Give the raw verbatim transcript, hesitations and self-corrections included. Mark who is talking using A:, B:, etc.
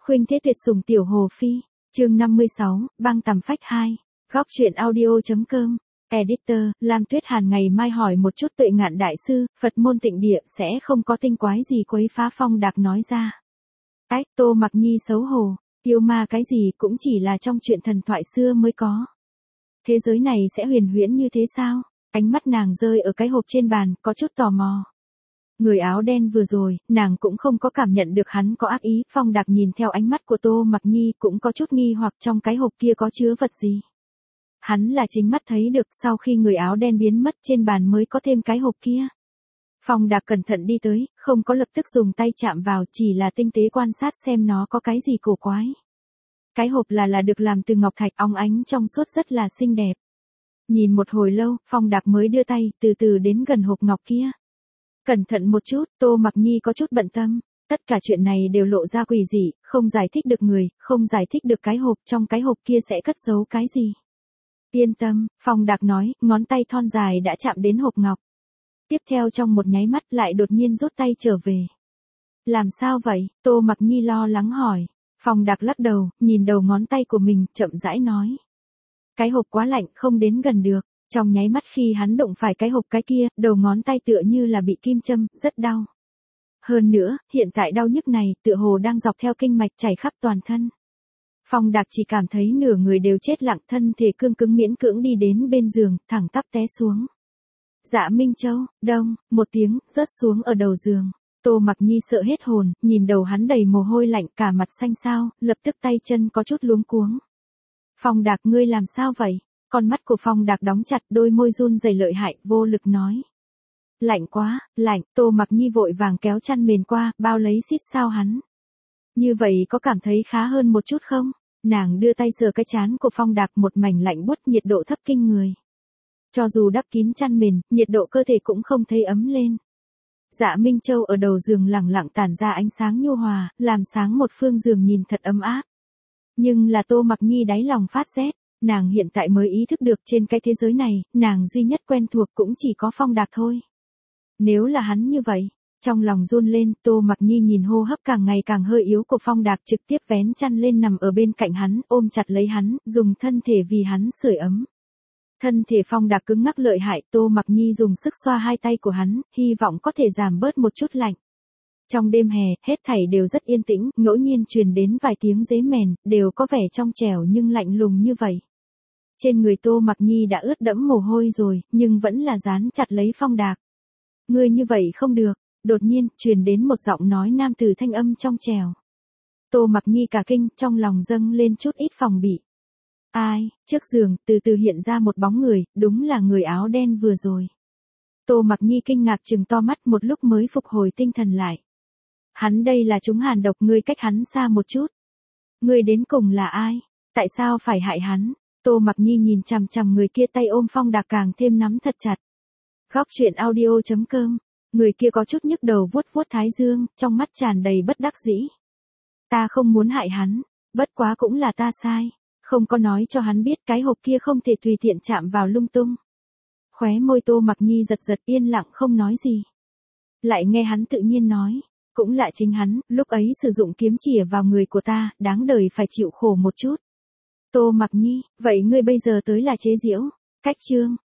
A: Khuynh Thế Tuyệt Sủng Tiểu Hồ Phi, chương năm mươi sáu, băng tằm phách hai, góc truyện audio.com, editor, Lam Tuyết Hàn ngày mai hỏi một chút Tuệ Ngạn Đại Sư, Phật môn Tịnh Địa sẽ không có tinh quái gì quấy phá Phong Đạc nói ra. Ách, Tô Mặc Nhi xấu hổ, yêu ma cái gì cũng chỉ là trong chuyện thần thoại xưa mới có. Thế giới này sẽ huyền huyễn như thế sao? Ánh mắt nàng rơi ở cái hộp trên bàn, có chút tò mò. Người áo đen vừa rồi, nàng cũng không có cảm nhận được hắn có ác ý, Phong Đạc nhìn theo ánh mắt của Tô Mặc Nhi cũng có chút nghi hoặc trong cái hộp kia có chứa vật gì. Hắn là chính mắt thấy được sau khi người áo đen biến mất trên bàn mới có thêm cái hộp kia. Phong Đạc cẩn thận đi tới, không có lập tức dùng tay chạm vào, chỉ là tinh tế quan sát xem nó có cái gì cổ quái. Cái hộp là là được làm từ ngọc thạch óng ánh trong suốt rất là xinh đẹp. Nhìn một hồi lâu, Phong Đạc mới đưa tay, từ từ đến gần hộp ngọc kia. Cẩn thận một chút, Tô Mặc Nhi có chút bận tâm. Tất cả chuyện này đều lộ ra quỷ dị, không giải thích được người, không giải thích được cái hộp, trong cái hộp kia sẽ cất giấu cái gì. Yên tâm, Phong Đạc nói, ngón tay thon dài đã chạm đến hộp ngọc. Tiếp theo trong một nháy mắt lại đột nhiên rút tay trở về. Làm sao vậy? Tô Mặc Nhi lo lắng hỏi. Phong Đạc lắc đầu, nhìn đầu ngón tay của mình, chậm rãi nói. Cái hộp quá lạnh, không đến gần được. Trong nháy mắt khi hắn đụng phải cái hộp cái kia, đầu ngón tay tựa như là bị kim châm, rất đau. Hơn nữa, hiện tại đau nhức này, tựa hồ đang dọc theo kinh mạch chảy khắp toàn thân. Phong Đạc chỉ cảm thấy nửa người đều chết lặng, thân thể cương cứng miễn cưỡng đi đến bên giường, thẳng tắp té xuống. Dạ Minh Châu, đông, một tiếng, rớt xuống ở đầu giường. Tô Mặc Nhi sợ hết hồn, nhìn đầu hắn đầy mồ hôi lạnh, cả mặt xanh xao, lập tức tay chân có chút luống cuống. Phong Đạc, ngươi làm sao vậy? Con mắt của Phong Đạc đóng chặt, đôi môi run rẩy lợi hại, vô lực nói. Lạnh quá, lạnh. Tô Mặc Nhi vội vàng kéo chăn mền qua, bao lấy xít sao hắn. Như vậy có cảm thấy khá hơn một chút không? Nàng đưa tay sờ cái trán của Phong Đạc, một mảnh lạnh buốt, nhiệt độ thấp kinh người. Cho dù đắp kín chăn mền, nhiệt độ cơ thể cũng không thấy ấm lên. Dạ Minh Châu ở đầu giường lẳng lặng tản ra ánh sáng nhu hòa, làm sáng một phương giường nhìn thật ấm áp. Nhưng là Tô Mặc Nhi đáy lòng phát rét. Nàng hiện tại mới ý thức được trên cái thế giới này, nàng duy nhất quen thuộc cũng chỉ có Phong Đạc thôi. Nếu là hắn như vậy, trong lòng run lên, Tô Mặc Nhi nhìn hô hấp càng ngày càng hơi yếu của Phong Đạc, trực tiếp vén chăn lên nằm ở bên cạnh hắn, ôm chặt lấy hắn, dùng thân thể vì hắn sưởi ấm. Thân thể Phong Đạc cứng ngắc lợi hại, Tô Mặc Nhi dùng sức xoa hai tay của hắn, hy vọng có thể giảm bớt một chút lạnh. Trong đêm hè, hết thảy đều rất yên tĩnh, ngẫu nhiên truyền đến vài tiếng dế mèn, đều có vẻ trong trẻo nhưng lạnh lùng như vậy. Trên người Tô Mặc Nhi đã ướt đẫm mồ hôi rồi, nhưng vẫn là dán chặt lấy Phong Đạc. Ngươi như vậy không được, đột nhiên, truyền đến một giọng nói nam từ thanh âm trong trẻo. Tô Mặc Nhi cả kinh, trong lòng dâng lên chút ít phòng bị. Ai, trước giường, từ từ hiện ra một bóng người, đúng là người áo đen vừa rồi. Tô Mặc Nhi kinh ngạc trừng to mắt, một lúc mới phục hồi tinh thần lại. Hắn đây là chúng hàn độc, ngươi cách hắn xa một chút. Ngươi đến cùng là ai? Tại sao phải hại hắn? Tô Mặc Nhi nhìn chằm chằm người kia, tay ôm Phong Đạc càng thêm nắm thật chặt. Góc truyện audio.com, người kia có chút nhức đầu vuốt vuốt thái dương, trong mắt tràn đầy bất đắc dĩ. Ta không muốn hại hắn, bất quá cũng là ta sai, không có nói cho hắn biết cái hộp kia không thể tùy tiện chạm vào lung tung. Khóe môi Tô Mặc Nhi giật giật, yên lặng không nói gì. Lại nghe hắn tự nhiên nói, cũng là chính hắn, lúc ấy sử dụng kiếm chỉa vào người của ta, đáng đời phải chịu khổ một chút. Tô Mặc Nhi, vậy ngươi bây giờ tới là chế giễu, cách chương,